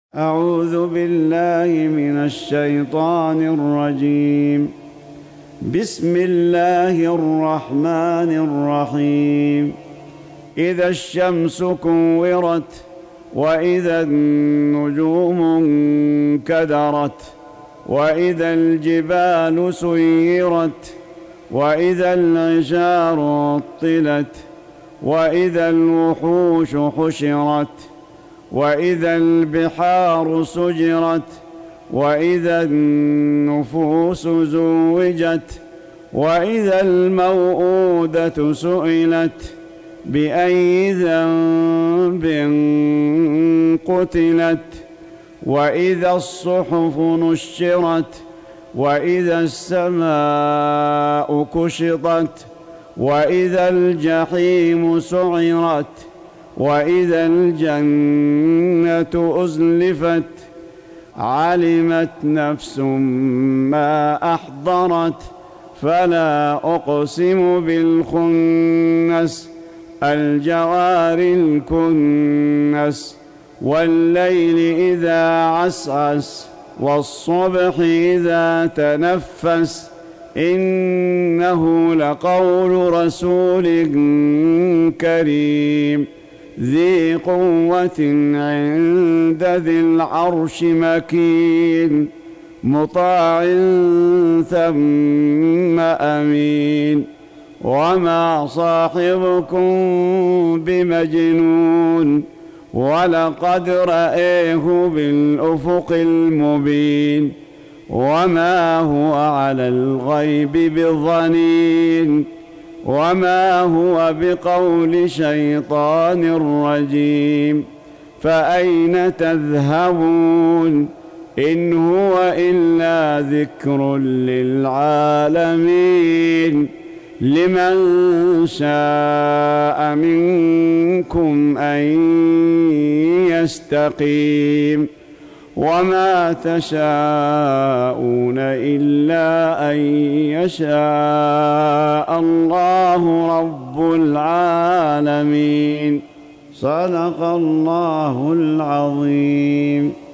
أعوذ بالله من الشيطان الرجيم. بسم الله الرحمن الرحيم. إذا الشمس كورت وإذا النجوم انكدرت وإذا الجبال سيرت وإذا العشار عطلت وإذا الوحوش حشرت وإذا البحار سجرت وإذا النفوس زوجت وإذا الموءودة سئلت بأي ذنب قتلت وإذا الصحف نشرت وإذا السماء كشطت وإذا الجحيم سعرت وإذا الجنة أزلفت علمت نفس ما أحضرت فلا أقسم بالخنس الجوار الكنس والليل إذا عسعس والصبح إذا تنفس إنه لقول رسول كريم ذي قوة عند ذي العرش مكين مطاع ثم أمين وما صاحبكم بمجنون ولقد رآه بالأفق المبين وما هو على الغيب بضنين وما هو بقول شيطان رجيم فأين تذهبون إن هو إلا ذكر للعالمين لمن شاء منكم أن يستقيم وما تشاءون إلا أن يشاء الله رب العالمين. صدق الله العظيم.